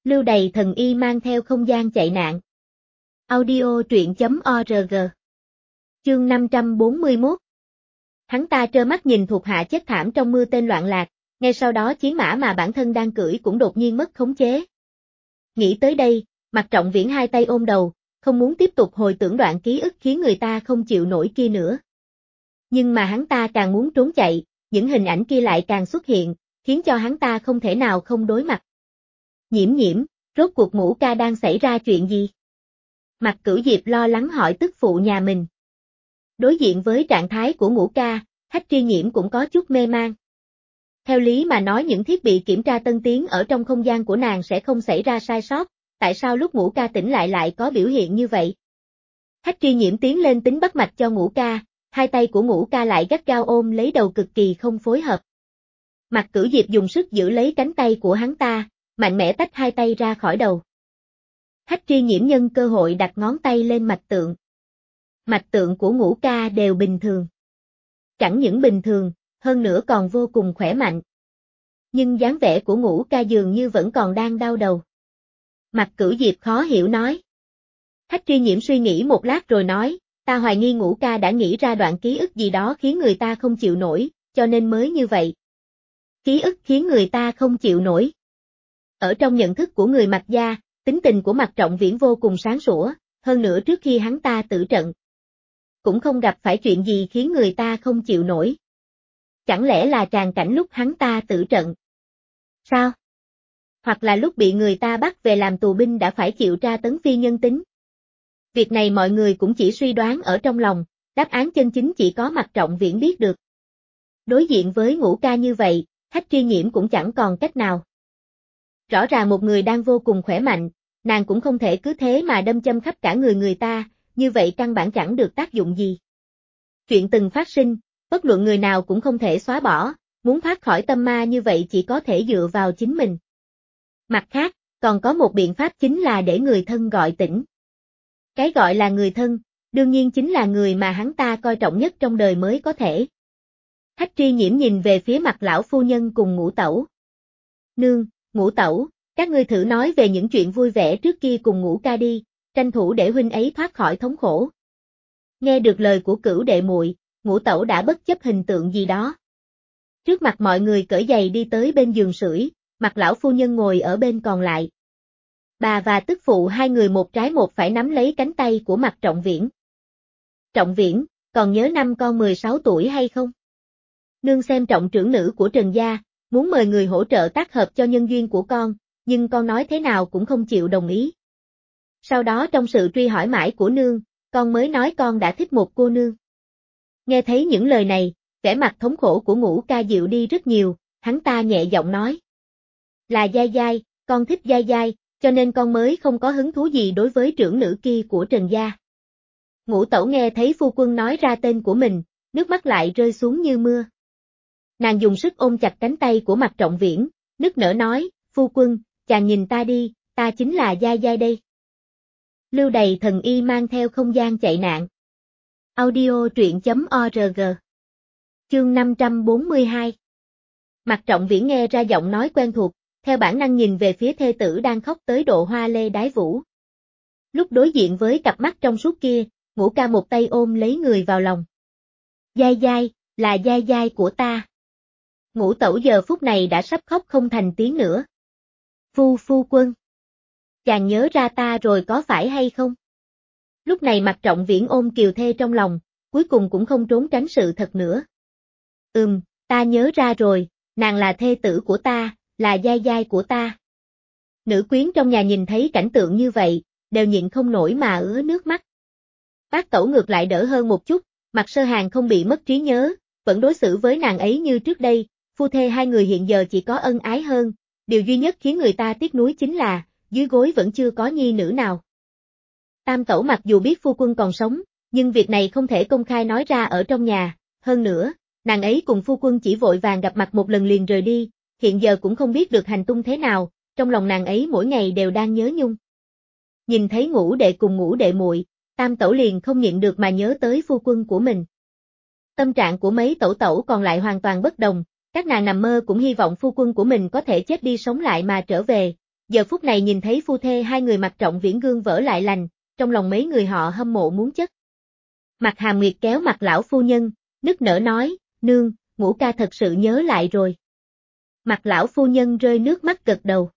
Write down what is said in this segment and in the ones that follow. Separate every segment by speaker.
Speaker 1: Lưu Đày thần y mang theo không gian chạy nạn. Audio truyện.org. Chương 541. Hắn ta trơ mắt nhìn thuộc hạ chết thảm trong mưa tên loạn lạc, ngay sau đó chiến mã mà bản thân đang cưỡi cũng đột nhiên mất khống chế. Nghĩ tới đây, Mạc Trọng Viễn hai tay ôm đầu, không muốn tiếp tục hồi tưởng đoạn ký ức khiến người ta không chịu nổi kia nữa. Nhưng mà hắn ta càng muốn trốn chạy, những hình ảnh kia lại càng xuất hiện, khiến cho hắn ta không thể nào không đối mặt. Nhiễm, rốt cuộc Ngũ ca đang xảy ra chuyện gì? Mạc Cửu Diệp lo lắng hỏi tức phụ nhà mình. Đối diện với trạng thái của Ngũ ca, Hách Tri Nhiễm cũng có chút mê man. Theo lý mà nói những thiết bị kiểm tra tân tiến ở trong không gian của nàng sẽ không xảy ra sai sót, tại sao lúc Ngũ ca tỉnh lại có biểu hiện như vậy? Hách Tri Nhiễm tiến lên tính bắt mạch cho Ngũ ca, hai tay của Ngũ ca lại gắt gao ôm lấy đầu cực kỳ không phối hợp. Mạc Cửu Diệp dùng sức giữ lấy cánh tay của hắn ta, mạnh mẽ tách hai tay ra khỏi đầu. Hách Tri Nhiễm nhân cơ hội đặt ngón tay lên mạch tượng. Mạch tượng của Ngũ ca đều bình thường. Chẳng những bình thường, hơn nữa còn vô cùng khỏe mạnh. Nhưng dáng vẻ của Ngũ ca dường như vẫn còn đang đau đầu. Mạc Cửu Diệp khó hiểu nói. Hách Tri Nhiễm suy nghĩ một lát rồi nói, ta hoài nghi Ngũ ca đã nghĩ ra đoạn ký ức gì đó khiến người ta không chịu nổi, cho nên mới như vậy. Ký ức khiến người ta không chịu nổi. Ở trong nhận thức của người Mạc gia, tính tình của Mạc Trọng Viễn vô cùng sáng sủa, hơn nữa trước khi hắn ta tử trận, cũng không gặp phải chuyện gì khiến người ta không chịu nổi. Chẳng lẽ là tràng cảnh lúc hắn ta tử trận? Sao? Hoặc là lúc bị người ta bắt về làm tù binh đã phải chịu tra tấn phi nhân tính? Việc này mọi người cũng chỉ suy đoán ở trong lòng, đáp án chân chính chỉ có Mạc Trọng Viễn biết được. Đối diện với Ngũ ca như vậy, Hách Tri Nhiễm cũng chẳng còn cách nào. Rõ ràng một người đang vô cùng khỏe mạnh, nàng cũng không thể cứ thế mà đâm châm khắp cả người ta, như vậy căn bản chẳng được tác dụng gì. Chuyện từng phát sinh, bất luận người nào cũng không thể xóa bỏ, muốn thoát khỏi tâm ma như vậy chỉ có thể dựa vào chính mình. Mặt khác, còn có một biện pháp chính là để người thân gọi tỉnh. Cái gọi là người thân, đương nhiên chính là người mà hắn ta coi trọng nhất trong đời mới có thể. Hách Tri Nhiễm nhìn về phía mặt lão phu nhân cùng Ngũ tẩu. Nương, Ngũ tẩu, các ngươi thử nói về những chuyện vui vẻ trước kia cùng Ngũ ca đi, tranh thủ để huynh ấy thoát khỏi thống khổ. Nghe được lời của Cửu đệ muội, Ngũ tẩu đã bất chấp hình tượng gì đó. Trước mặt mọi người cởi giày đi tới bên giường sưởi, mặt lão phu nhân ngồi ở bên còn lại. Bà và tức phụ hai người một trái một phải nắm lấy cánh tay của Mạc Trọng Viễn. Trọng Viễn, còn nhớ năm con 16 tuổi hay không? Nương xem trọng trưởng nữ của Trần gia, muốn mời người hỗ trợ tác hợp cho nhân duyên của con, nhưng con nói thế nào cũng không chịu đồng ý. Sau đó trong sự truy hỏi mãi của nương, con mới nói con đã thích một cô nương. Nghe thấy những lời này, vẻ mặt thống khổ của Ngũ ca dịu đi rất nhiều, hắn ta nhẹ giọng nói. Là Giai Giai, con thích Giai Giai, cho nên con mới không có hứng thú gì đối với trưởng nữ kia của Trần gia. Ngũ tẩu nghe thấy phu quân nói ra tên của mình, nước mắt lại rơi xuống như mưa. Nàng dùng sức ôm chặt cánh tay của Mạc Trọng Viễn, nức nở nói, phu quân, chàng nhìn ta đi, ta chính là Giai Giai đây. Lưu Đày thần y mang theo không gian chạy nạn. Audio truyện.org. Chương 542. Mạc Trọng Viễn nghe ra giọng nói quen thuộc, theo bản năng nhìn về phía thê tử đang khóc tới độ hoa lê đái vũ. Lúc đối diện với cặp mắt trong suốt kia, Ngũ ca một tay ôm lấy người vào lòng. Giai Giai, là Giai Giai của ta. Ngũ tẩu giờ phút này đã sắp khóc không thành tiếng nữa. Phu quân. Chàng nhớ ra ta rồi có phải hay không? Lúc này Mạc Trọng Viễn ôm Kiều thê trong lòng, cuối cùng cũng không trốn tránh sự thật nữa. Ta nhớ ra rồi, nàng là thê tử của ta, là Giai Giai của ta. Nữ quyến trong nhà nhìn thấy cảnh tượng như vậy, đều nhịn không nổi mà ứa nước mắt. Bác tẩu ngược lại đỡ hơn một chút, Mạc Sơ Hàn không bị mất trí nhớ, vẫn đối xử với nàng ấy như trước đây, phu thê hai người hiện giờ chỉ có ân ái hơn, điều duy nhất khiến người ta tiếc nuối chính là, dưới gối vẫn chưa có nhi nữ nào. Tam tẩu mặc dù biết phu quân còn sống, nhưng việc này không thể công khai nói ra ở trong nhà, hơn nữa, nàng ấy cùng phu quân chỉ vội vàng gặp mặt một lần liền rời đi, hiện giờ cũng không biết được hành tung thế nào, trong lòng nàng ấy mỗi ngày đều đang nhớ nhung. Nhìn thấy Ngũ đệ cùng Ngũ đệ muội, Tam tẩu liền không nhịn được mà nhớ tới phu quân của mình. Tâm trạng của mấy tẩu tẩu còn lại hoàn toàn bất đồng, các nàng nằm mơ cũng hy vọng phu quân của mình có thể chết đi sống lại mà trở về, Giờ phút này nhìn thấy phu thê hai người Mạc Trọng Viễn gương vỡ lại lành, trong lòng mấy người họ hâm mộ muốn chất. Mạc Hàm Nguyệt kéo mặt lão phu nhân, nức nở nói, nương, Ngũ ca thật sự nhớ lại rồi. Mặt lão phu nhân rơi nước mắt gật đầu.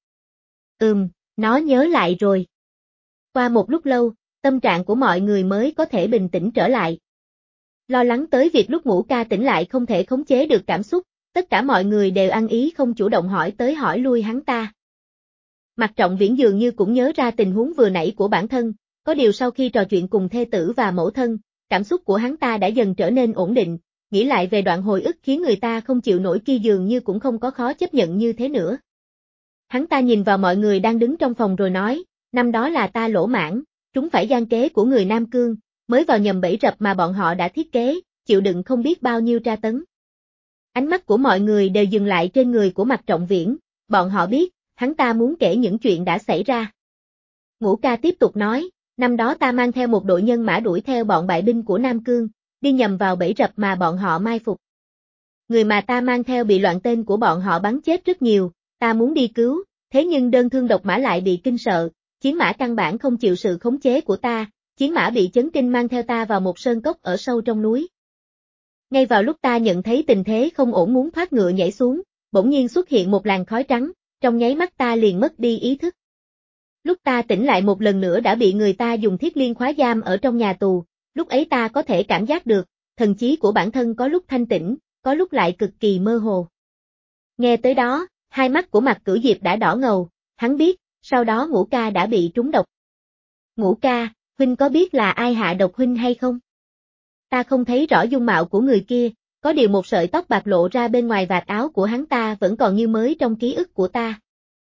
Speaker 1: Nó nhớ lại rồi. Qua một lúc lâu, tâm trạng của mọi người mới có thể bình tĩnh trở lại. Lo lắng tới việc lúc Ngũ ca tỉnh lại không thể khống chế được cảm xúc, tất cả mọi người đều ăn ý không chủ động hỏi tới hỏi lui hắn ta. Mạc Trọng Viễn dường như cũng nhớ ra tình huống vừa nãy của bản thân, có điều sau khi trò chuyện cùng thê tử và mẫu thân, cảm xúc của hắn ta đã dần trở nên ổn định, nghĩ lại về đoạn hồi ức khiến người ta không chịu nổi kia dường như cũng không có khó chấp nhận như thế nữa. Hắn ta nhìn vào mọi người đang đứng trong phòng rồi nói, năm đó là ta lỗ mãng, trúng phải gian kế của người Nam Cương, mới vào nhầm bẫy rập mà bọn họ đã thiết kế, chịu đựng không biết bao nhiêu tra tấn. Ánh mắt của mọi người đều dừng lại trên người của Mạc Trọng Viễn, bọn họ biết, hắn ta muốn kể những chuyện đã xảy ra. Ngũ ca tiếp tục nói, năm đó ta mang theo một đội nhân mã đuổi theo bọn bại binh của Nam Cương, đi nhầm vào bẫy rập mà bọn họ mai phục. Người mà ta mang theo bị loạn tên của bọn họ bắn chết rất nhiều, ta muốn đi cứu, thế nhưng đơn thương độc mã lại bị kinh sợ, chiến mã căn bản không chịu sự khống chế của ta, chiến mã bị chấn kinh mang theo ta vào một sơn cốc ở sâu trong núi. Ngay vào lúc ta nhận thấy tình thế không ổn muốn thoát ngựa nhảy xuống, bỗng nhiên xuất hiện một làn khói trắng, trong nháy mắt ta liền mất đi ý thức. Lúc ta tỉnh lại một lần nữa đã bị người ta dùng thiết liên khóa giam ở trong nhà tù, lúc ấy ta có thể cảm giác được, thần trí của bản thân có lúc thanh tĩnh, có lúc lại cực kỳ mơ hồ. Nghe tới đó, hai mắt của Mạc Cửu Diệp đã đỏ ngầu, hắn biết, sau đó Ngũ ca đã bị trúng độc. Ngũ ca, huynh có biết là ai hạ độc huynh hay không? Ta không thấy rõ dung mạo của người kia, có điều một sợi tóc bạc lộ ra bên ngoài vạt áo của hắn ta vẫn còn như mới trong ký ức của ta.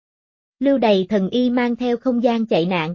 Speaker 1: Lưu Đầy Thần Y mang theo không gian chạy nạn.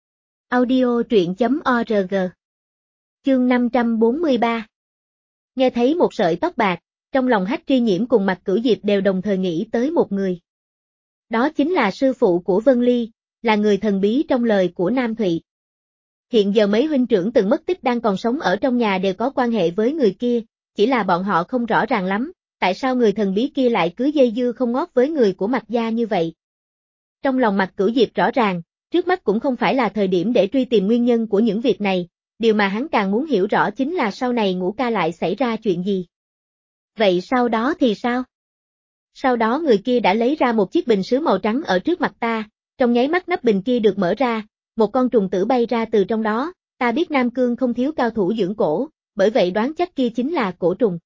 Speaker 1: Audio truyện.org. Chương 543. Nghe thấy một sợi tóc bạc, trong lòng Hách Tri Nhiễm cùng Mạc Cửu Diệp đều đồng thời nghĩ tới một người. Đó chính là sư phụ của Vân Ly, là người thần bí trong lời của Nam Thụy. Hiện giờ mấy huynh trưởng từng mất tích đang còn sống ở trong nhà đều có quan hệ với người kia, chỉ là bọn họ không rõ ràng lắm, tại sao người thần bí kia lại cứ dây dưa không ngót với người của Mạc gia như vậy. Trong lòng Mạc Cửu Diệp rõ ràng, trước mắt cũng không phải là thời điểm để truy tìm nguyên nhân của những việc này, điều mà hắn càng muốn hiểu rõ chính là sau này Ngũ ca lại xảy ra chuyện gì. Vậy sau đó thì sao? Sau đó người kia đã lấy ra một chiếc bình sứ màu trắng ở trước mặt ta, trong nháy mắt nắp bình kia được mở ra, một con trùng tử bay ra từ trong đó, ta biết Nam Cương không thiếu cao thủ dưỡng cổ, bởi vậy đoán chắc kia chính là cổ trùng.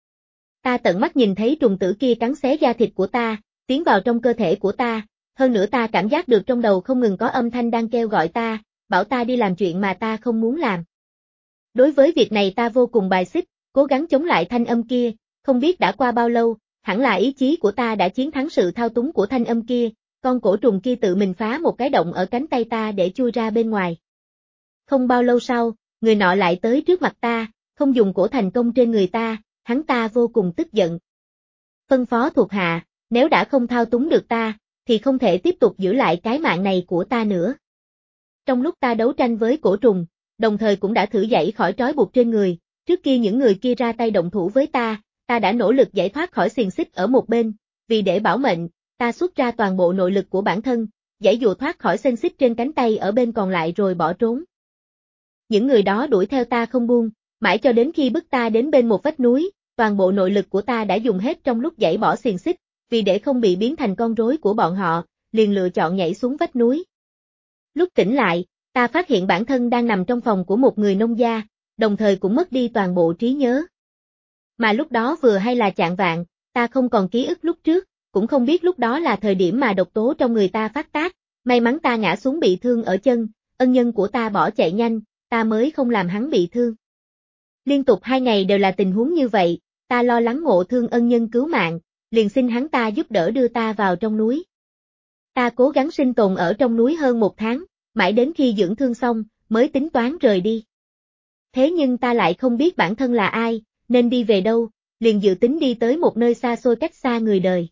Speaker 1: Ta tận mắt nhìn thấy trùng tử kia cắn xé da thịt của ta, tiến vào trong cơ thể của ta, hơn nữa ta cảm giác được trong đầu không ngừng có âm thanh đang kêu gọi ta, bảo ta đi làm chuyện mà ta không muốn làm. Đối với việc này ta vô cùng bài xích, cố gắng chống lại thanh âm kia, không biết đã qua bao lâu, hẳn là ý chí của ta đã chiến thắng sự thao túng của thanh âm kia, con cổ trùng kia tự mình phá một cái động ở cánh tay ta để chui ra bên ngoài. Không bao lâu sau, người nọ lại tới trước mặt ta, không dùng cổ thành công trên người ta, hắn ta vô cùng tức giận. Phân phó thuộc hạ, nếu đã không thao túng được ta, thì không thể tiếp tục giữ lại cái mạng này của ta nữa. Trong lúc ta đấu tranh với cổ trùng, đồng thời cũng đã thử giãy khỏi trói buộc trên người, trước kia những người kia ra tay động thủ với ta đã nỗ lực giải thoát khỏi xiềng xích ở một bên, vì để bảo mệnh, ta xuất ra toàn bộ nội lực của bản thân, giãy dụa thoát khỏi xiềng xích trên cánh tay ở bên còn lại rồi bỏ trốn. Những người đó đuổi theo ta không buông, mãi cho đến khi bức ta đến bên một vách núi, toàn bộ nội lực của ta đã dùng hết trong lúc giãy bỏ xiềng xích, vì để không bị biến thành con rối của bọn họ, liền lựa chọn nhảy xuống vách núi. Lúc tỉnh lại, ta phát hiện bản thân đang nằm trong phòng của một người nông gia, đồng thời cũng mất đi toàn bộ trí nhớ. Mà lúc đó vừa hay là chạng vạng, ta không còn ký ức lúc trước, cũng không biết lúc đó là thời điểm mà độc tố trong người ta phát tác, may mắn ta ngã xuống bị thương ở chân, ân nhân của ta bỏ chạy nhanh, ta mới không làm hắn bị thương. Liên tục 2 ngày đều là tình huống như vậy, ta lo lắng ngộ thương ân nhân cứu mạng, liền xin hắn ta giúp đỡ đưa ta vào trong núi. Ta cố gắng sinh tồn ở trong núi hơn 1 tháng, mãi đến khi dưỡng thương xong, mới tính toán rời đi. Thế nhưng ta lại không biết bản thân là ai, nên đi về đâu, liền dự tính đi tới một nơi xa xôi cách xa người đời.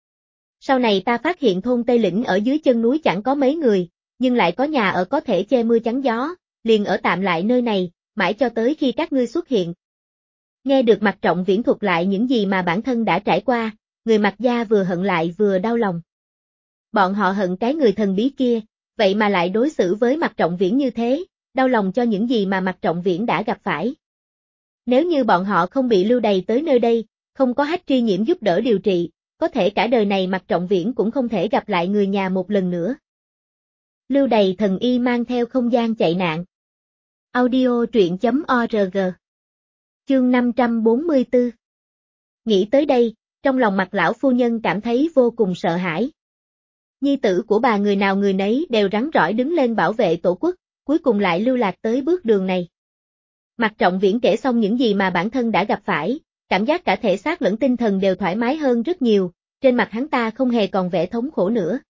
Speaker 1: Sau này ta phát hiện thôn Tây Lĩnh ở dưới chân núi chẳng có mấy người, nhưng lại có nhà ở có thể che mưa chắn gió, liền ở tạm lại nơi này, mãi cho tới khi các ngươi xuất hiện. Nghe được Mạc Trọng Viễn thuật lại những gì mà bản thân đã trải qua, người Mạc gia vừa hận lại vừa đau lòng. Bọn họ hận cái người thần bí kia, vậy mà lại đối xử với Mạc Trọng Viễn như thế, đau lòng cho những gì mà Mạc Trọng Viễn đã gặp phải. Nếu như bọn họ không bị lưu đày tới nơi đây, không có Hách Tri Nhiễm giúp đỡ điều trị, có thể cả đời này Mạc Trọng Viễn cũng không thể gặp lại người nhà một lần nữa. Lưu đày thần y mang theo không gian chạy nạn. Audio truyện.org. Chương 544. Nghĩ tới đây, trong lòng Mạc lão phu nhân cảm thấy vô cùng sợ hãi. Nhi tử của bà người nào người nấy đều rắn rỏi đứng lên bảo vệ tổ quốc, cuối cùng lại lưu lạc tới bước đường này. Mạc Trọng Viễn kể xong những gì mà bản thân đã gặp phải, cảm giác cả thể xác lẫn tinh thần đều thoải mái hơn rất nhiều, trên mặt hắn ta không hề còn vẻ thống khổ nữa.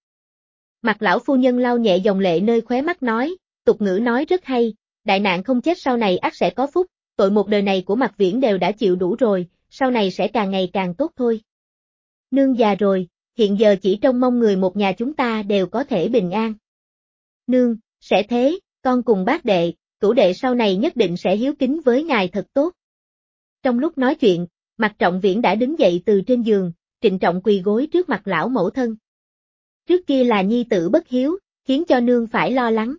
Speaker 1: Mạc lão phu nhân lau nhẹ dòng lệ nơi khóe mắt nói, tục ngữ nói rất hay, đại nạn không chết sau này ắt sẽ có phúc, tội một đời này của Mạc Viễn đều đã chịu đủ rồi, sau này sẽ càng ngày càng tốt thôi. Nương già rồi, hiện giờ chỉ trông mong người một nhà chúng ta đều có thể bình an. Nương, sẽ thế, con cùng bác đệ, cửu đệ sau này nhất định sẽ hiếu kính với ngài thật tốt. Trong lúc nói chuyện, Mạc Trọng Viễn đã đứng dậy từ trên giường, trịnh trọng quỳ gối trước mặt lão mẫu thân. Trước kia là nhi tử bất hiếu, khiến cho nương phải lo lắng.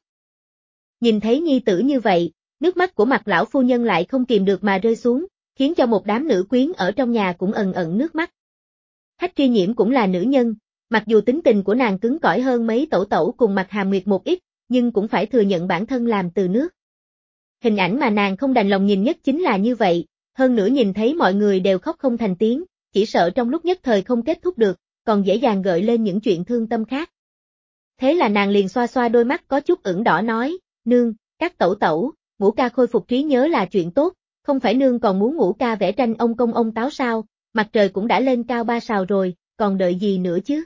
Speaker 1: Nhìn thấy nhi tử như vậy, nước mắt của Mạc lão phu nhân lại không kìm được mà rơi xuống, khiến cho một đám nữ quyến ở trong nhà cũng ẩn ẩn nước mắt. Hách Tri Nhiễm cũng là nữ nhân, mặc dù tính tình của nàng cứng cỏi hơn mấy tẩu tẩu cùng Mạc Hàm Nguyệt một ít, nhưng cũng phải thừa nhận bản thân làm từ nước. Hình ảnh mà nàng không đành lòng nhìn nhất chính là như vậy, hơn nữa nhìn thấy mọi người đều khóc không thành tiếng, chỉ sợ trong lúc nhất thời không kết thúc được, còn dễ dàng gợi lên những chuyện thương tâm khác. Thế là nàng liền xoa xoa đôi mắt có chút ửng đỏ nói, nương, các tẩu tẩu, ngũ ca khôi phục trí nhớ là chuyện tốt, không phải nương còn muốn ngũ ca vẽ tranh ông công ông táo sao, mặt trời cũng đã lên cao 3 sào rồi, còn đợi gì nữa chứ.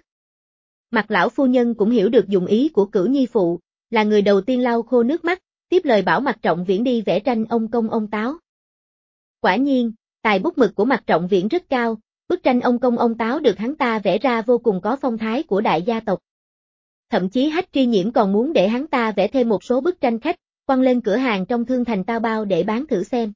Speaker 1: Mạc lão phu nhân cũng hiểu được dụng ý của Cửu Nhi phụ, là người đầu tiên lau khô nước mắt, tiếp lời bảo Mạc Trọng Viễn đi vẽ tranh ông công ông táo. Quả nhiên, tài bút mực của Mạc Trọng Viễn rất cao, bức tranh ông công ông táo được hắn ta vẽ ra vô cùng có phong thái của đại gia tộc. Thậm chí Hách Tri Nhiễm còn muốn để hắn ta vẽ thêm một số bức tranh khách, quăng lên cửa hàng trong Thương Thành Tao Bao để bán thử xem.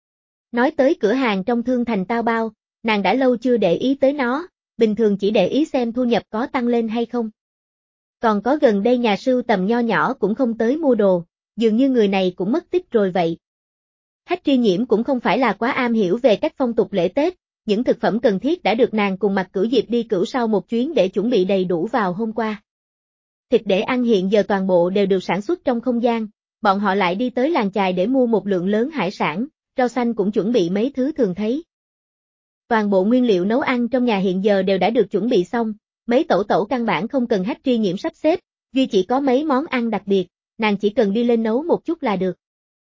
Speaker 1: Nói tới cửa hàng trong Thương Thành Tao Bao, nàng đã lâu chưa để ý tới nó, bình thường chỉ để ý xem thu nhập có tăng lên hay không. Còn có gần đây nhà sưu tầm nho nhỏ cũng không tới mua đồ, dường như người này cũng mất tích rồi vậy. Hách Tri Nhiễm cũng không phải là quá am hiểu về các phong tục lễ Tết, những thực phẩm cần thiết đã được nàng cùng Mạc Cửu Diệp đi cửu sau một chuyến để chuẩn bị đầy đủ vào hôm qua. Thịt để ăn hiện giờ toàn bộ đều được sản xuất trong không gian, bọn họ lại đi tới làng chài để mua một lượng lớn hải sản, rau xanh cũng chuẩn bị mấy thứ thường thấy. Toàn bộ nguyên liệu nấu ăn trong nhà hiện giờ đều đã được chuẩn bị xong, mấy tẩu tẩu căn bản không cần Hách Tri Nhiễm sắp xếp, duy chỉ có mấy món ăn đặc biệt, nàng chỉ cần đi lên nấu một chút là được.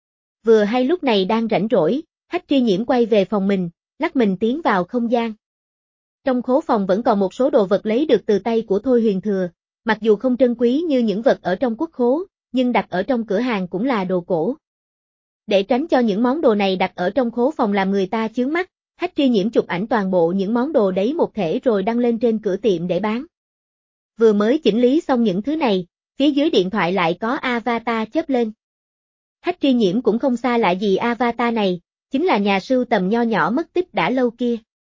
Speaker 1: Vừa hay lúc này đang rảnh rỗi, Hách Tri Nhiễm quay về phòng mình, lắc mình tiến vào không gian. Trong khố phòng vẫn còn một số đồ vật lấy được từ tay của Thôi Huyền Thừa, mặc dù không trân quý như những vật ở trong quốc khố, nhưng đặt ở trong cửa hàng cũng là đồ cổ. Để tránh cho những món đồ này đặt ở trong khố phòng làm người ta chướng mắt, Hách Tri Nhiễm chụp ảnh toàn bộ những món đồ đấy một thể rồi đăng lên trên cửa tiệm để bán. Vừa mới chỉnh lý xong những thứ này, phía dưới điện thoại lại có avatar chớp lên. Hách Tri Nhiễm cũng không xa lạ gì avatar này, chính là nhà sưu tầm nho nhỏ mất tích đã lâu kia.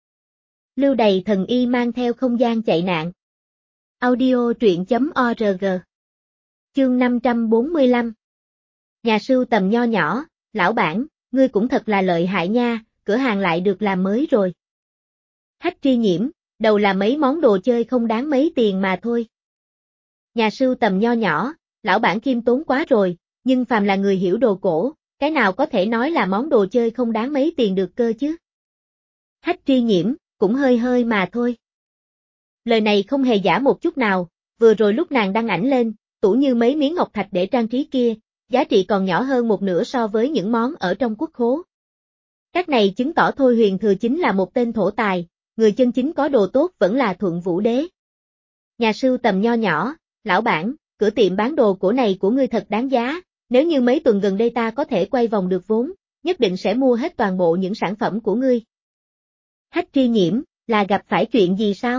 Speaker 1: Lưu đày thần y mang theo không gian chạy nạn. Audio truyện.org. Chương 545. Nhà sưu tầm nho nhỏ, lão bản, ngươi cũng thật là lợi hại nha, cửa hàng lại được làm mới rồi. Hách Tri Nhiễm, đầu là mấy món đồ chơi không đáng mấy tiền mà thôi. Nhà sưu tầm nho nhỏ, lão bản khiêm tốn quá rồi, nhưng phàm là người hiểu đồ cổ, cái nào có thể nói là món đồ chơi không đáng mấy tiền được cơ chứ. Hách Tri Nhiễm, cũng hơi hơi mà thôi. Lời này không hề giả một chút nào, vừa rồi lúc nàng đăng ảnh lên, tủ như mấy miếng ngọc thạch để trang trí kia, giá trị còn nhỏ hơn một nửa so với những món ở trong quốc khố. Các này chứng tỏ Thôi Huyền Thừa chính là một tên thổ tài, người chân chính có đồ tốt vẫn là Thuận Vũ Đế. Nhà sưu tầm nho nhỏ, lão bản, cửa tiệm bán đồ cổ này của ngươi thật đáng giá, nếu như mấy tuần gần đây ta có thể quay vòng được vốn, nhất định sẽ mua hết toàn bộ những sản phẩm của ngươi. Hách Tri Nhiễm, là gặp phải chuyện gì sao?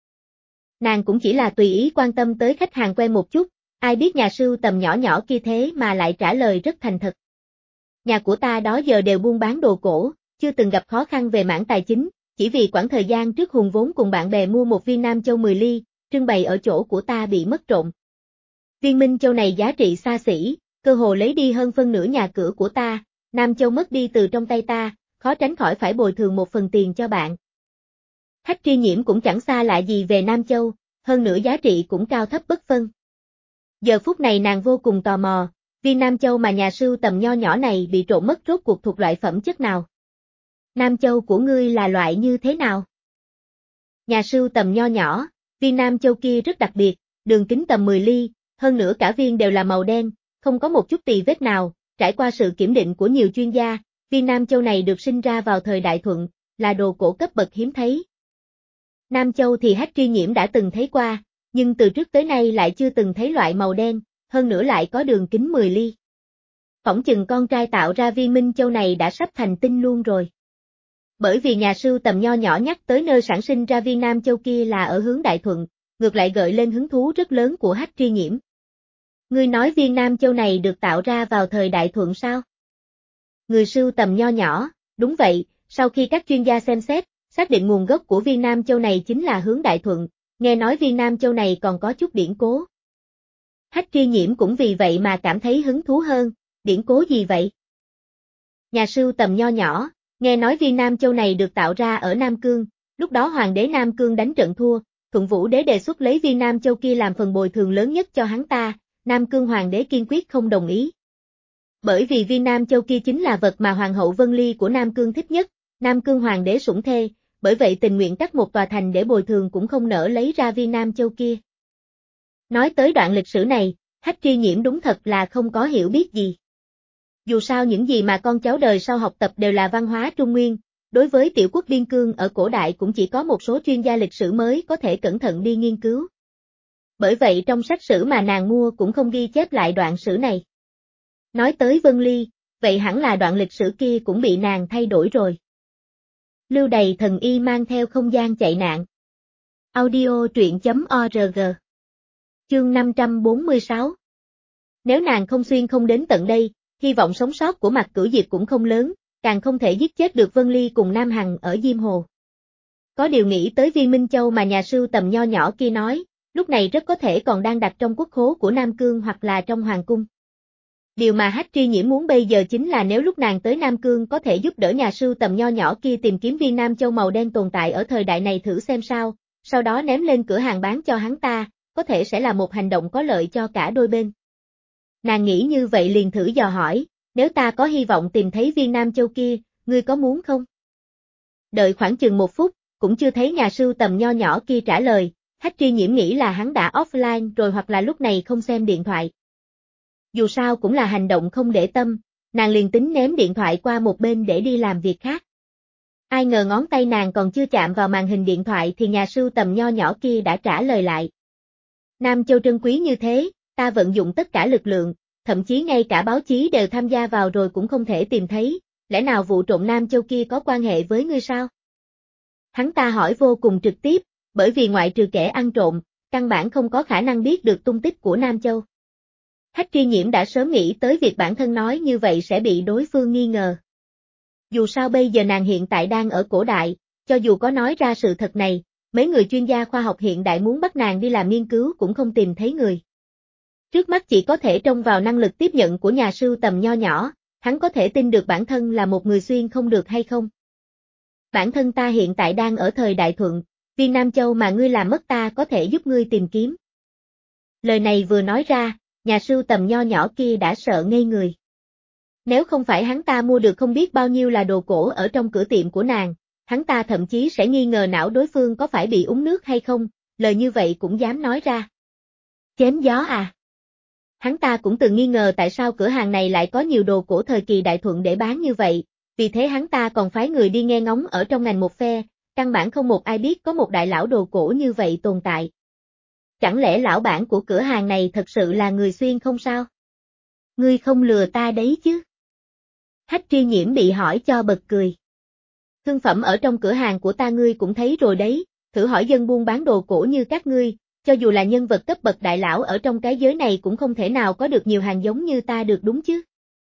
Speaker 1: Nàng cũng chỉ là tùy ý quan tâm tới khách hàng quen một chút, ai biết nhà sưu tầm nhỏ nhỏ kia thế mà lại trả lời rất thành thật. Nhà của ta đó giờ đều buôn bán đồ cổ, chưa từng gặp khó khăn về mảng tài chính, chỉ vì quãng thời gian trước hùng vốn cùng bạn bè mua một viên Nam Châu 10 ly, trưng bày ở chỗ của ta bị mất trộm. Viên Minh Châu này giá trị xa xỉ, cơ hồ lấy đi hơn phân nửa nhà cửa của ta, Nam Châu mất đi từ trong tay ta, khó tránh khỏi phải bồi thường một phần tiền cho bạn. Hách Tri Nhiễm cũng chẳng xa lạ gì về Nam Châu, hơn nữa giá trị cũng cao thấp bất phân. Giờ phút này nàng vô cùng tò mò, viên Nam Châu mà nhà sưu tầm nho nhỏ này bị trộm mất rốt cuộc thuộc loại phẩm chất nào? Nam Châu của ngươi là loại như thế nào? Nhà sưu tầm nho nhỏ, viên Nam Châu kia rất đặc biệt, đường kính tầm 10 ly, hơn nữa cả viên đều là màu đen, không có một chút tì vết nào, trải qua sự kiểm định của nhiều chuyên gia, viên Nam Châu này được sinh ra vào thời Đại Thuận, là đồ cổ cấp bậc hiếm thấy. Nam Châu thì Hách Tri Nhiễm đã từng thấy qua, nhưng từ trước tới nay lại chưa từng thấy loại màu đen, hơn nữa lại có đường kính 10 ly. Phỏng chừng con trai tạo ra viên Minh Châu này đã sắp thành tinh luôn rồi. Bởi vì nhà sưu tầm nho nhỏ nhắc tới nơi sản sinh ra viên Nam Châu kia là ở hướng Đại Thuận, ngược lại gợi lên hứng thú rất lớn của Hách Tri Nhiễm. Ngươi nói viên Nam Châu này được tạo ra vào thời Đại Thuận sao? Người sưu tầm nho nhỏ, đúng vậy, sau khi các chuyên gia xem xét, xác định nguồn gốc của viên Nam Châu này chính là hướng Đại Thuận, nghe nói viên Nam Châu này còn có chút điển cố. Hách Tri Nhiễm cũng vì vậy mà cảm thấy hứng thú hơn, điển cố gì vậy? Nhà sưu tầm nho nhỏ, nghe nói viên Nam Châu này được tạo ra ở Nam Cương, lúc đó hoàng đế Nam Cương đánh trận thua, Thuận Vũ đế đề xuất lấy viên Nam Châu kia làm phần bồi thường lớn nhất cho hắn ta, Nam Cương hoàng đế kiên quyết không đồng ý. Bởi vì viên Nam Châu kia chính là vật mà hoàng hậu Vân Ly của Nam Cương thích nhất, Nam Cương hoàng đế sủng thê, bởi vậy tình nguyện cắt một tòa thành để bồi thường cũng không nỡ lấy ra viên Nam Châu kia. Nói tới đoạn lịch sử này, Hách Tri Nhiễm đúng thật là không có hiểu biết gì. Dù sao những gì mà con cháu đời sau học tập đều là văn hóa Trung Nguyên, đối với tiểu quốc biên cương ở cổ đại cũng chỉ có một số chuyên gia lịch sử mới có thể cẩn thận đi nghiên cứu. Bởi vậy trong sách sử mà nàng mua cũng không ghi chép lại đoạn sử này. Nói tới Vân Ly, vậy hẳn là đoạn lịch sử kia cũng bị nàng thay đổi rồi. Lưu Đày thần y mang theo không gian chạy nạn. Audio truyện.org. Chương 546. Nếu nàng không xuyên không đến tận đây, hy vọng sống sót của Mạc Cửu Diệp cũng không lớn, càng không thể giết chết được Vân Ly cùng Nam Hằng ở Diêm Hồ. Có điều nghĩ tới viên Minh Châu mà nhà sưu tầm nho nhỏ kia nói, lúc này rất có thể còn đang đặt trong quốc khố của Nam Cương hoặc là trong hoàng cung. Điều mà Hách Tri Nhiễm muốn bây giờ chính là nếu lúc nàng tới Nam Cương có thể giúp đỡ nhà sưu tầm nho nhỏ kia tìm kiếm viên Nam Châu màu đen tồn tại ở thời đại này thử xem sao, sau đó ném lên cửa hàng bán cho hắn ta, có thể sẽ là một hành động có lợi cho cả đôi bên. Nàng nghĩ như vậy liền thử dò hỏi, nếu ta có hy vọng tìm thấy viên Nam Châu kia, ngươi có muốn không? Đợi khoảng chừng 1 phút, cũng chưa thấy nhà sưu tầm nho nhỏ kia trả lời, Hách Tri Nhiễm nghĩ là hắn đã offline rồi hoặc là lúc này không xem điện thoại. Dù sao cũng là hành động không để tâm, nàng liền tính ném điện thoại qua một bên để đi làm việc khác. Ai ngờ ngón tay nàng còn chưa chạm vào màn hình điện thoại thì nhà sưu tầm nho nhỏ kia đã trả lời lại. Nam Châu trân quý như thế, ta vận dụng tất cả lực lượng, thậm chí ngay cả báo chí đều tham gia vào rồi cũng không thể tìm thấy, lẽ nào vụ trộm Nam Châu kia có quan hệ với ngươi sao? Hắn ta hỏi vô cùng trực tiếp, bởi vì ngoại trừ kẻ ăn trộm, căn bản không có khả năng biết được tung tích của Nam Châu. Hách Tri Nhiễm đã sớm nghĩ tới việc bản thân nói như vậy sẽ bị đối phương nghi ngờ. Dù sao bây giờ nàng hiện tại đang ở cổ đại, cho dù có nói ra sự thật này, mấy người chuyên gia khoa học hiện đại muốn bắt nàng đi làm nghiên cứu cũng không tìm thấy người. Trước mắt chỉ có thể trông vào năng lực tiếp nhận của nhà sưu tầm nho nhỏ, hắn có thể tin được bản thân là một người xuyên không được hay không. Bản thân ta hiện tại đang ở thời Đại Thuận, viên Nam Châu mà ngươi làm mất ta có thể giúp ngươi tìm kiếm. Lời này vừa nói ra, nhà sưu tầm nho nhỏ kia đã sợ ngây người. Nếu không phải hắn ta mua được không biết bao nhiêu là đồ cổ ở trong cửa tiệm của nàng, hắn ta thậm chí sẽ nghi ngờ não đối phương có phải bị uống nước hay không, lời như vậy cũng dám nói ra. Chém gió à? Hắn ta cũng từng nghi ngờ tại sao cửa hàng này lại có nhiều đồ cổ thời kỳ Đại Thuận để bán như vậy, vì thế hắn ta còn phái người đi nghe ngóng ở trong ngành một phe, căn bản không một ai biết có một đại lão đồ cổ như vậy tồn tại. Chẳng lẽ lão bản của cửa hàng này thật sự là người xuyên không sao? Ngươi không lừa ta đấy chứ? Hách Tri Nhiễm bị hỏi cho bật cười. Thương phẩm ở trong cửa hàng của ta ngươi cũng thấy rồi đấy, thử hỏi dân buôn bán đồ cổ như các ngươi, cho dù là nhân vật cấp bậc đại lão ở trong cái giới này cũng không thể nào có được nhiều hàng giống như ta được đúng chứ.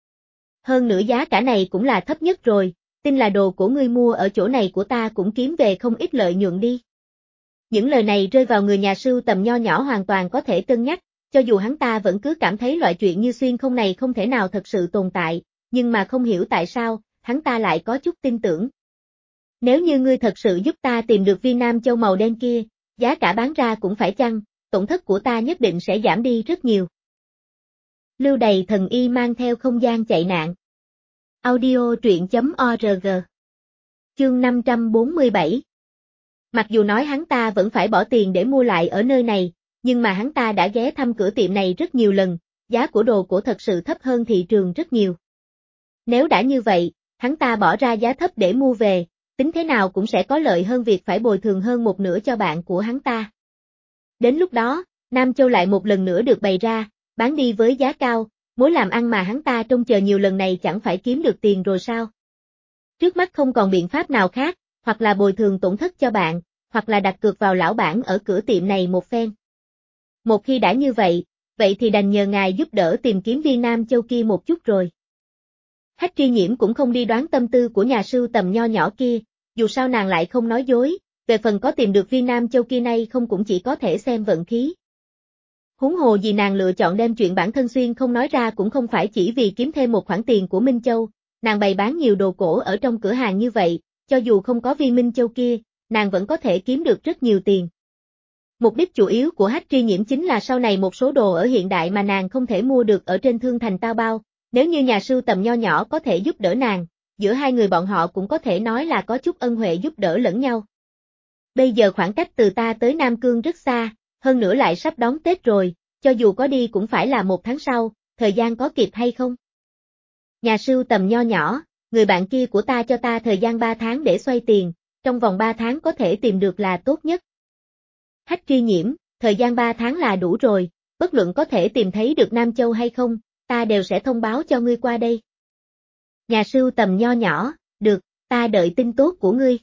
Speaker 1: Hơn nữa giá cả này cũng là thấp nhất rồi, tin là đồ của ngươi mua ở chỗ này của ta cũng kiếm về không ít lợi nhuận đi. Những lời này rơi vào người nhà sưu tầm nho nhỏ hoàn toàn có thể cân nhắc, cho dù hắn ta vẫn cứ cảm thấy loại chuyện như xuyên không này không thể nào thật sự tồn tại, nhưng mà không hiểu tại sao, hắn ta lại có chút tin tưởng. Nếu như ngươi thật sự giúp ta tìm được viên nam châu màu đen kia, giá cả bán ra cũng phải chăng, tổn thất của ta nhất định sẽ giảm đi rất nhiều. Lưu Đày thần y mang theo không gian chạy nạn. Audio truyện.org. Chương 547. Mặc dù nói hắn ta vẫn phải bỏ tiền để mua lại ở nơi này, nhưng mà hắn ta đã ghé thăm cửa tiệm này rất nhiều lần, giá của đồ cổ thật sự thấp hơn thị trường rất nhiều. Nếu đã như vậy, hắn ta bỏ ra giá thấp để mua về, tính thế nào cũng sẽ có lợi hơn việc phải bồi thường hơn một nửa cho bạn của hắn ta. Đến lúc đó, Nam Châu lại một lần nữa được bày ra, bán đi với giá cao, mối làm ăn mà hắn ta trông chờ nhiều lần này chẳng phải kiếm được tiền rồi sao? Trước mắt không còn biện pháp nào khác, hoặc là bồi thường tổn thất cho bạn, hoặc là đặt cược vào lão bản ở cửa tiệm này một phen. Một khi đã như vậy, vậy thì đành nhờ ngài giúp đỡ tìm kiếm viên Nam Châu kia một chút rồi. Hách Tri Nhiễm cũng không đi đoán tâm tư của nhà sưu tầm nho nhỏ kia, dù sao nàng lại không nói dối, về phần có tìm được viên Nam Châu kia nay không cũng chỉ có thể xem vận khí. Huống hồ gì nàng lựa chọn đem chuyện bản thân xuyên không nói ra cũng không phải chỉ vì kiếm thêm một khoản tiền của Minh Châu, nàng bày bán nhiều đồ cổ ở trong cửa hàng như vậy, cho dù không có viên Minh Châu kia, nàng vẫn có thể kiếm được rất nhiều tiền. Mục đích chủ yếu của Hách Tri Nhiễm chính là sau này một số đồ ở hiện đại mà nàng không thể mua được ở trên thương thành Taobao, nếu như nhà sưu tầm nho nhỏ có thể giúp đỡ nàng, giữa hai người bọn họ cũng có thể nói là có chút ân huệ giúp đỡ lẫn nhau. Bây giờ khoảng cách từ ta tới Nam Cương rất xa, hơn nữa lại sắp đón Tết rồi, cho dù có đi cũng phải là 1 tháng sau, thời gian có kịp hay không? Nhà sưu tầm nho nhỏ, người bạn kia của ta cho ta thời gian 3 tháng để xoay tiền, trong vòng 3 tháng có thể tìm được là tốt nhất. Hách Tri Nhiễm, thời gian 3 tháng là đủ rồi, bất luận có thể tìm thấy được Nam Châu hay không, ta đều sẽ thông báo cho ngươi qua đây. Nhà sưu tầm nho nhỏ, được, ta đợi tin tốt của ngươi.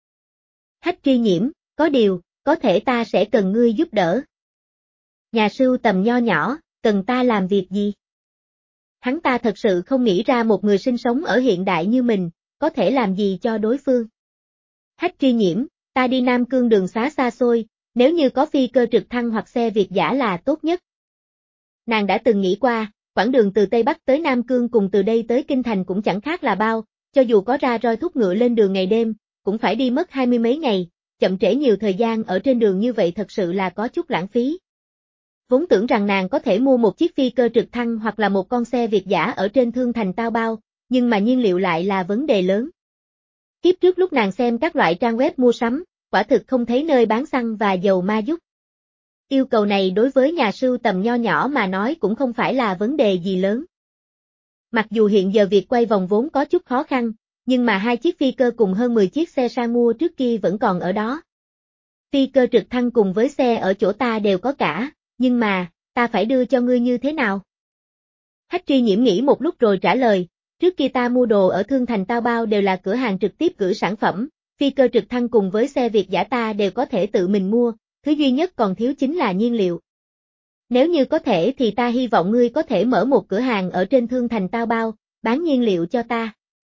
Speaker 1: Hách Tri Nhiễm, có điều, có thể ta sẽ cần ngươi giúp đỡ. Nhà sưu tầm nho nhỏ, cần ta làm việc gì? Hắn ta thật sự không nghĩ ra một người sinh sống ở hiện đại như mình, có thể làm gì cho đối phương. Hách Tri Nhiễm, ta đi Nam Cương đường xá xa xôi, nếu như có phi cơ trực thăng hoặc xe Việt dã là tốt nhất. Nàng đã từng nghĩ qua, quãng đường từ Tây Bắc tới Nam Cương cùng từ đây tới Kinh Thành cũng chẳng khác là bao, cho dù có ra roi thúc ngựa lên đường ngày đêm, cũng phải đi mất 20 mấy ngày, chậm trễ nhiều thời gian ở trên đường như vậy thật sự là có chút lãng phí. Vốn tưởng rằng nàng có thể mua một chiếc phi cơ trực thăng hoặc là một con xe Việt dã ở trên thương thành Taobao, nhưng mà nhiên liệu lại là vấn đề lớn. Kiếp trước lúc nàng xem các loại trang web mua sắm, quả thực không thấy nơi bán xăng và dầu ma dút. Yêu cầu này đối với nhà sưu tầm nho nhỏ mà nói cũng không phải là vấn đề gì lớn. Mặc dù hiện giờ việc quay vòng vốn có chút khó khăn, nhưng mà 2 chiếc phi cơ cùng hơn 10 chiếc xe sang mua trước kia vẫn còn ở đó. Phi cơ trực thăng cùng với xe ở chỗ ta đều có cả, nhưng mà, ta phải đưa cho ngươi như thế nào? Hách Tri Nhiễm nghĩ một lúc rồi trả lời, trước kia ta mua đồ ở thương thành Taobao đều là cửa hàng trực tiếp gửi sản phẩm, phi cơ trực thăng cùng với xe Việt dã ta đều có thể tự mình mua, thứ duy nhất còn thiếu chính là nhiên liệu. Nếu như có thể thì ta hy vọng ngươi có thể mở một cửa hàng ở trên thương thành Taobao, bán nhiên liệu cho ta.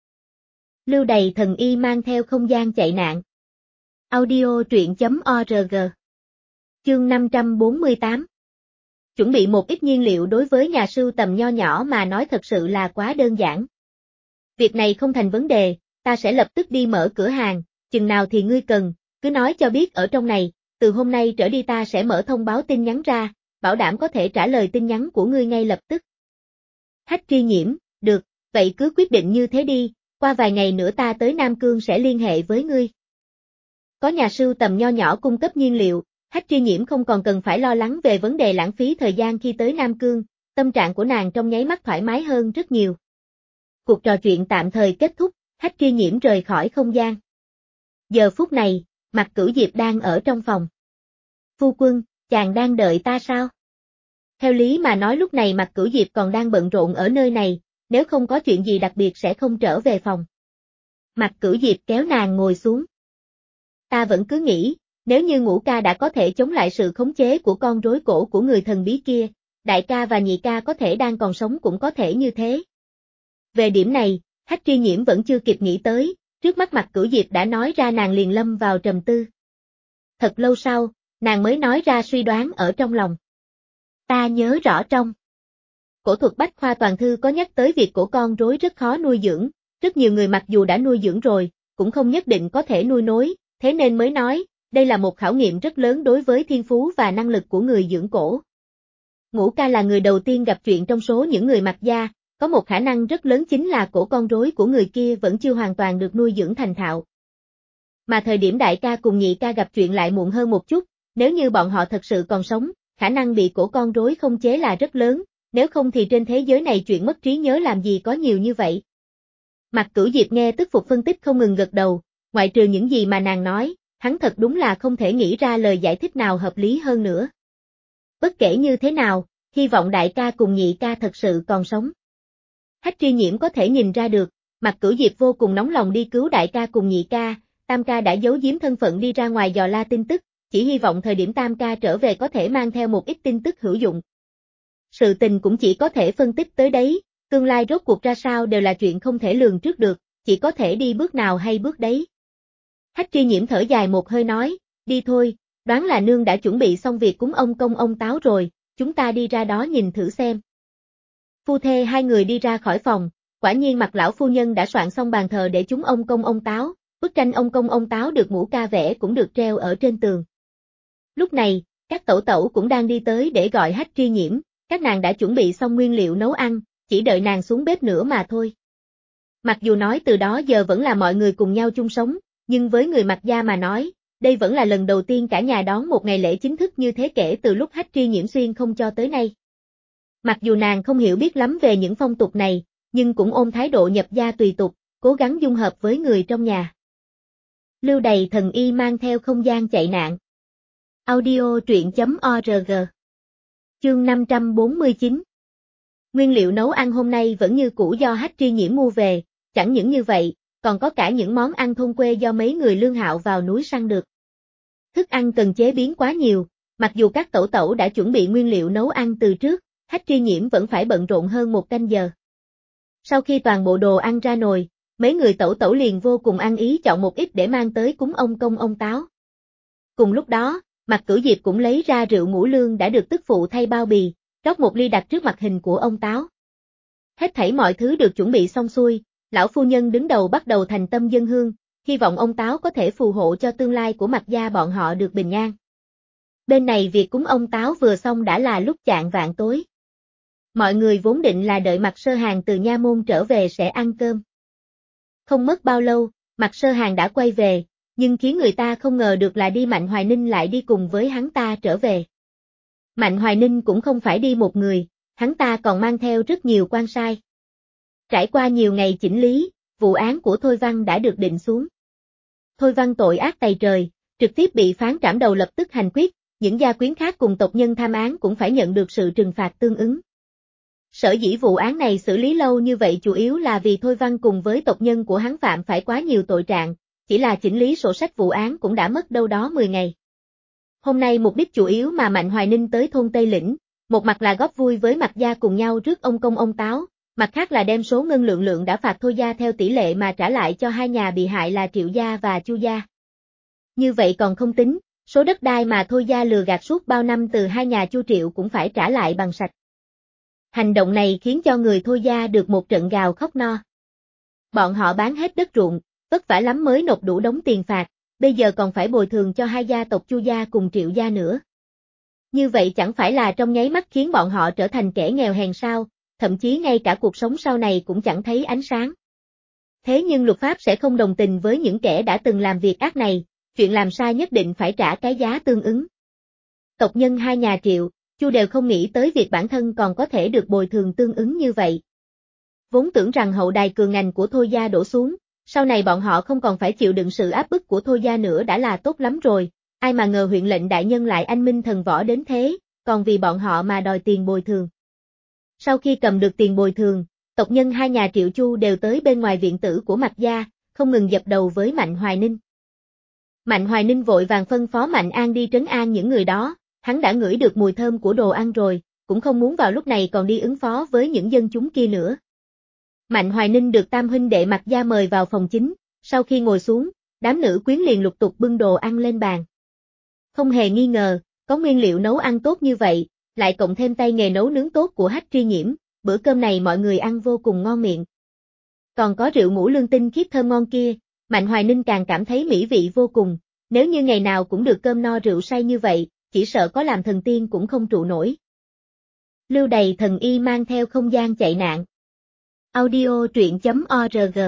Speaker 1: Lưu Đày thần y mang theo không gian chạy nạn. Audio truyện.org. Chương 548. Chuẩn bị một ít nhiên liệu đối với nhà sưu tầm nho nhỏ mà nói thật sự là quá đơn giản. Việc này không thành vấn đề, ta sẽ lập tức đi mở cửa hàng, chừng nào thì ngươi cần, cứ nói cho biết ở trong này, từ hôm nay trở đi ta sẽ mở thông báo tin nhắn ra, bảo đảm có thể trả lời tin nhắn của ngươi ngay lập tức. Hách Tri Nhiễm, được, vậy cứ quyết định như thế đi, qua vài ngày nữa ta tới Nam Cương sẽ liên hệ với ngươi. Có nhà sưu tầm nho nhỏ cung cấp nhiên liệu, Hách Tri Nhiễm không còn cần phải lo lắng về vấn đề lãng phí thời gian khi tới Nam Cương, tâm trạng của nàng trong nháy mắt thoải mái hơn rất nhiều. Cuộc trò chuyện tạm thời kết thúc, Hách Tri Nhiễm rời khỏi không gian. Giờ phút này, Mạc Cửu Diệp đang ở trong phòng. Phu quân, chàng đang đợi ta sao? Theo lý mà nói lúc này Mạc Cửu Diệp còn đang bận rộn ở nơi này, nếu không có chuyện gì đặc biệt sẽ không trở về phòng. Mạc Cửu Diệp kéo nàng ngồi xuống. Ta vẫn cứ nghĩ, nếu như Ngũ ca đã có thể chống lại sự khống chế của con rối cổ của người thần bí kia, đại ca và nhị ca có thể đang còn sống cũng có thể như thế. Về điểm này, Hách Tri Nhiễm vẫn chưa kịp nghĩ tới, trước mắt Mạc Cửu Diệp đã nói ra nàng liền lâm vào trầm tư. Thật lâu sau, nàng mới nói ra suy đoán ở trong lòng. Ta nhớ rõ trong cổ thuật bách khoa toàn thư có nhắc tới việc cổ con rối rất khó nuôi dưỡng, rất nhiều người mặc dù đã nuôi dưỡng rồi, cũng không nhất định có thể nuôi nối, thế nên mới nói, đây là một khảo nghiệm rất lớn đối với thiên phú và năng lực của người dưỡng cổ. Ngũ ca là người đầu tiên gặp chuyện trong số những người mặc gia, có một khả năng rất lớn chính là cổ con rối của người kia vẫn chưa hoàn toàn được nuôi dưỡng thành thạo. Mà thời điểm đại ca cùng nhị ca gặp chuyện lại muộn hơn một chút, nếu như bọn họ thật sự còn sống, khả năng bị cổ con rối không chế là rất lớn, nếu không thì trên thế giới này chuyện mất trí nhớ làm gì có nhiều như vậy. Mạc Cửu Diệp nghe tức phục phân tích không ngừng gật đầu, ngoại trừ những gì mà nàng nói, hắn thật đúng là không thể nghĩ ra lời giải thích nào hợp lý hơn nữa. Bất kể như thế nào, hy vọng đại ca cùng nhị ca thật sự còn sống. Hách Tri Nhiễm có thể nhìn ra được, Mạc Cửu Diệp vô cùng nóng lòng đi cứu đại ca cùng nhị ca, tam ca đã giấu giếm thân phận đi ra ngoài dò la tin tức, chỉ hy vọng thời điểm tam ca trở về có thể mang theo một ít tin tức hữu dụng. Sự tình cũng chỉ có thể phân tích tới đấy, tương lai rốt cuộc ra sao đều là chuyện không thể lường trước được, chỉ có thể đi bước nào hay bước đấy. Hách Tri Nhiễm thở dài một hơi nói, đi thôi, đoán là nương đã chuẩn bị xong việc cúng ông công ông táo rồi, chúng ta đi ra đó nhìn thử xem. Phu thê hai người đi ra khỏi phòng, quả nhiên Mạc lão phu nhân đã soạn xong bàn thờ để chúng ông công ông táo, bức tranh ông công ông táo được Ngũ ca vẽ cũng được treo ở trên tường. Lúc này, các tẩu tẩu cũng đang đi tới để gọi Hách Tri Nhiễm, các nàng đã chuẩn bị xong nguyên liệu nấu ăn, chỉ đợi nàng xuống bếp nữa mà thôi. Mặc dù nói từ đó giờ vẫn là mọi người cùng nhau chung sống, nhưng với người Mạc gia mà nói, đây vẫn là lần đầu tiên cả nhà đón một ngày lễ chính thức như thế kể từ lúc Hách Tri Nhiễm xuyên không cho tới nay. Mặc dù nàng không hiểu biết lắm về những phong tục này, nhưng cũng ôm thái độ nhập gia tùy tục, cố gắng dung hợp với người trong nhà. Lưu Đầy Thần Y mang theo không gian chạy nạn. Audio truyện.org. Chương 549. Nguyên liệu nấu ăn hôm nay vẫn như cũ do Hách Tri Nhiễm mua về, chẳng những như vậy, còn có cả những món ăn thôn quê do mấy người lương hạo vào núi săn được. Thức ăn cần chế biến quá nhiều, mặc dù các tẩu tẩu đã chuẩn bị nguyên liệu nấu ăn từ trước, Hách Tri Nhiễm vẫn phải bận rộn hơn một canh giờ. Sau khi toàn bộ đồ ăn ra nồi, mấy người tẩu tẩu liền vô cùng ăn ý chọn một ít để mang tới cúng ông công ông táo. Cùng lúc đó, Mạc Cửu Diệp cũng lấy ra rượu ngũ lương đã được tức phụ thay bao bì, rót một ly đặt trước mặt hình của ông táo. Hết thảy mọi thứ được chuẩn bị xong xuôi, lão phu nhân đứng đầu bắt đầu thành tâm dâng hương, hy vọng ông táo có thể phù hộ cho tương lai của Mạc gia bọn họ được bình an. Bên này việc cúng ông táo vừa xong đã là lúc chạng vạng tối. Mọi người vốn định là đợi Mạc Sơ Hàng từ nha môn trở về sẽ ăn cơm. Không mất bao lâu, Mạc Sơ Hàng đã quay về, nhưng khiến người ta không ngờ được là đi Mạnh Hoài Ninh lại đi cùng với hắn ta trở về. Mạnh Hoài Ninh cũng không phải đi một người, hắn ta còn mang theo rất nhiều quan sai. Trải qua nhiều ngày chỉnh lý, vụ án của Thôi Văn đã được định xuống. Thôi Văn tội ác tày trời, trực tiếp bị phán trảm đầu lập tức hành quyết, những gia quyến khác cùng tộc nhân tham án cũng phải nhận được sự trừng phạt tương ứng. Sở dĩ vụ án này xử lý lâu như vậy chủ yếu là vì Thôi Văn cùng với tộc nhân của hắn phạm phải quá nhiều tội trạng, chỉ là chỉnh lý sổ sách vụ án cũng đã mất đâu đó 10 ngày. Hôm nay mục đích chủ yếu mà Mạnh Hoài Ninh tới thôn Tây Lĩnh, một mặt là góp vui với Mạc gia cùng nhau rước ông công ông táo, mặt khác là đem số ngân lượng đã phạt Thôi gia theo tỷ lệ mà trả lại cho hai nhà bị hại là Triệu gia và Chu gia. Như vậy còn không tính, số đất đai mà Thôi gia lừa gạt suốt bao năm từ hai nhà Chu Triệu cũng phải trả lại bằng sạch. Hành động này khiến cho người Thôi gia được một trận gào khóc no. Bọn họ bán hết đất ruộng, vất vả lắm mới nộp đủ đống tiền phạt, bây giờ còn phải bồi thường cho hai gia tộc Chu gia cùng Triệu gia nữa. Như vậy chẳng phải là trong nháy mắt khiến bọn họ trở thành kẻ nghèo hèn sao, thậm chí ngay cả cuộc sống sau này cũng chẳng thấy ánh sáng. Thế nhưng luật pháp sẽ không đồng tình với những kẻ đã từng làm việc ác này, chuyện làm sai nhất định phải trả cái giá tương ứng. Tộc nhân hai nhà Triệu, Chu đều không nghĩ tới việc bản thân còn có thể được bồi thường tương ứng như vậy. Vốn tưởng rằng hậu đài cường ngành của Thôi gia đổ xuống, sau này bọn họ không còn phải chịu đựng sự áp bức của Thôi gia nữa đã là tốt lắm rồi, ai mà ngờ huyện lệnh đại nhân lại anh minh thần võ đến thế, còn vì bọn họ mà đòi tiền bồi thường. Sau khi cầm được tiền bồi thường, tộc nhân hai nhà Triệu Chu đều tới bên ngoài viện tử của Mạc gia, không ngừng dập đầu với Mạnh Hoài Ninh. Mạnh Hoài Ninh vội vàng phân phó Mạnh An đi trấn an những người đó, hắn đã ngửi được mùi thơm của đồ ăn rồi, cũng không muốn vào lúc này còn đi ứng phó với những dân chúng kia nữa. Mạnh Hoài Ninh được tam huynh đệ Mạc gia mời vào phòng chính, sau khi ngồi xuống, đám nữ quyến liền lục tục bưng đồ ăn lên bàn. Không hề nghi ngờ, có nguyên liệu nấu ăn tốt như vậy, lại cộng thêm tay nghề nấu nướng tốt của Hách Tri Nhiễm, bữa cơm này mọi người ăn vô cùng ngon miệng. Còn có rượu ngũ lương tinh khiết thơm ngon kia, Mạnh Hoài Ninh càng cảm thấy mỹ vị vô cùng, nếu như ngày nào cũng được cơm no rượu say như vậy, chỉ sợ có làm thần tiên cũng không trụ nổi. Lưu Đày thần y mang theo không gian chạy nạn. Audio truyện.org.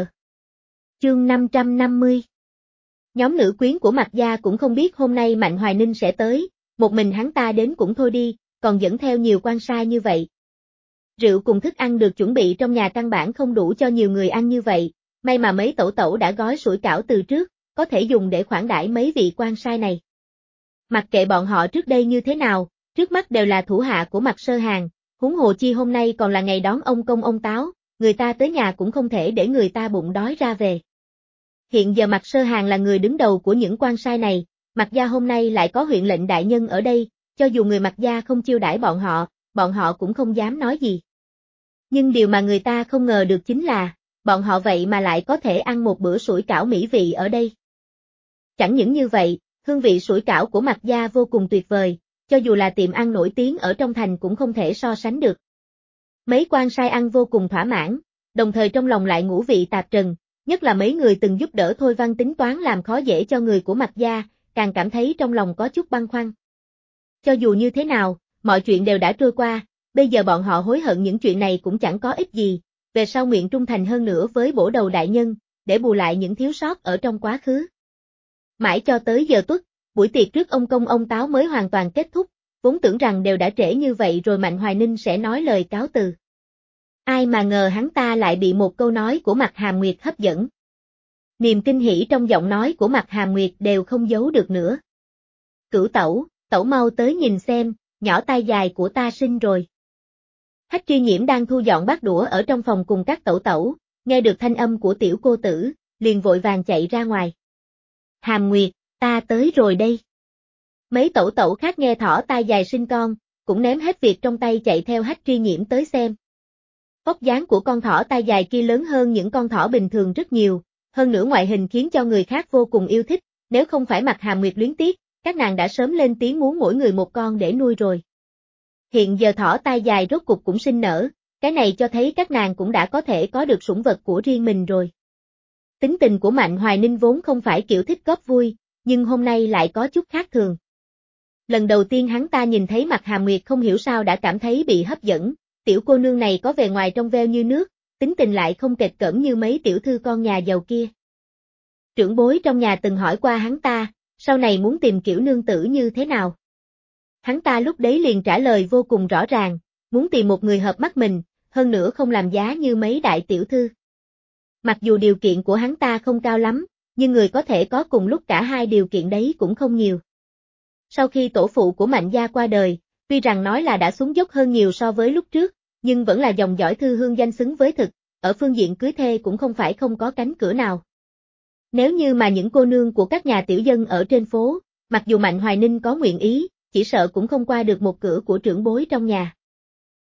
Speaker 1: Chương 550. Nhóm nữ quyến của Mạc gia cũng không biết hôm nay Mạnh Hoài Ninh sẽ tới, một mình hắn ta đến cũng thôi đi, còn dẫn theo nhiều quan sai như vậy. Rượu cùng thức ăn được chuẩn bị trong nhà căn bản không đủ cho nhiều người ăn như vậy, may mà mấy tẩu tẩu đã gói sủi cảo từ trước, có thể dùng để khoản đãi mấy vị quan sai này. Mặc kệ bọn họ trước đây như thế nào, trước mắt đều là thủ hạ của Mạc Sơ Hàn, huống hồ chi hôm nay còn là ngày đón ông công ông táo, người ta tới nhà cũng không thể để người ta bụng đói ra về. Hiện giờ Mạc Sơ Hàn là người đứng đầu của những quan sai này, Mạc gia hôm nay lại có huyện lệnh đại nhân ở đây, cho dù người Mạc gia không chiêu đãi bọn họ cũng không dám nói gì. Nhưng điều mà người ta không ngờ được chính là, bọn họ vậy mà lại có thể ăn một bữa sủi cảo mỹ vị ở đây. Chẳng những như vậy, hương vị sủi cảo của Mạc gia vô cùng tuyệt vời, cho dù là tiệm ăn nổi tiếng ở trong thành cũng không thể so sánh được. Mấy quan sai ăn vô cùng thỏa mãn, đồng thời trong lòng lại ngũ vị tạp trần, nhất là mấy người từng giúp đỡ Thôi Văn tính toán làm khó dễ cho người của Mạc gia, càng cảm thấy trong lòng có chút băn khoăn. Cho dù như thế nào, mọi chuyện đều đã trôi qua, bây giờ bọn họ hối hận những chuyện này cũng chẳng có ích gì, về sau nguyện trung thành hơn nữa với bổ đầu đại nhân, để bù lại những thiếu sót ở trong quá khứ. Mãi cho tới giờ tuất, buổi tiệc trước ông công ông táo mới hoàn toàn kết thúc, vốn tưởng rằng đều đã trễ như vậy rồi Mạnh Hoài Ninh sẽ nói lời cáo từ. Ai mà ngờ hắn ta lại bị một câu nói của Mạc Hàm Nguyệt hấp dẫn. Niềm kinh hỉ trong giọng nói của Mạc Hàm Nguyệt đều không giấu được nữa. Cửu tẩu, tẩu mau tới nhìn xem, nhỏ tai dài của ta sinh rồi. Hách Tri Nhiễm đang thu dọn bát đũa ở trong phòng cùng các tẩu tẩu, nghe được thanh âm của tiểu cô tử, liền vội vàng chạy ra ngoài. Hàm Nguyệt, ta tới rồi đây. Mấy tẩu tẩu khác nghe thỏ tai dài sinh con, cũng ném hết việc trong tay chạy theo Hách Tri Nhiễm tới xem. Vóc dáng của con thỏ tai dài kia lớn hơn những con thỏ bình thường rất nhiều, hơn nữa ngoại hình khiến cho người khác vô cùng yêu thích, nếu không phải Mạc Hàm Nguyệt luyến tiếc, các nàng đã sớm lên tiếng muốn mỗi người một con để nuôi rồi. Hiện giờ thỏ tai dài rốt cục cũng sinh nở, cái này cho thấy các nàng cũng đã có thể có được sủng vật của riêng mình rồi. Tính tình của Mạnh Hoài Ninh vốn không phải kiểu thích góp vui, nhưng hôm nay lại có chút khác thường. Lần đầu tiên hắn ta nhìn thấy Mạc Hàm Nguyệt không hiểu sao đã cảm thấy bị hấp dẫn, tiểu cô nương này có vẻ ngoài trong veo như nước, tính tình lại không kịch cỡm như mấy tiểu thư con nhà giàu kia. Trưởng bối trong nhà từng hỏi qua hắn ta, sau này muốn tìm kiểu nương tử như thế nào. Hắn ta lúc đấy liền trả lời vô cùng rõ ràng, muốn tìm một người hợp mắt mình, hơn nữa không làm giá như mấy đại tiểu thư. Mặc dù điều kiện của hắn ta không cao lắm, nhưng người có thể có cùng lúc cả hai điều kiện đấy cũng không nhiều. Sau khi tổ phụ của Mạnh gia qua đời, tuy rằng nói là đã xuống dốc hơn nhiều so với lúc trước, nhưng vẫn là dòng dõi thư hương danh xứng với thực, ở phương diện cưới thê cũng không phải không có cánh cửa nào. Nếu như mà những cô nương của các nhà tiểu dân ở trên phố, mặc dù Mạnh Hoài Ninh có nguyện ý, chỉ sợ cũng không qua được một cửa của trưởng bối trong nhà.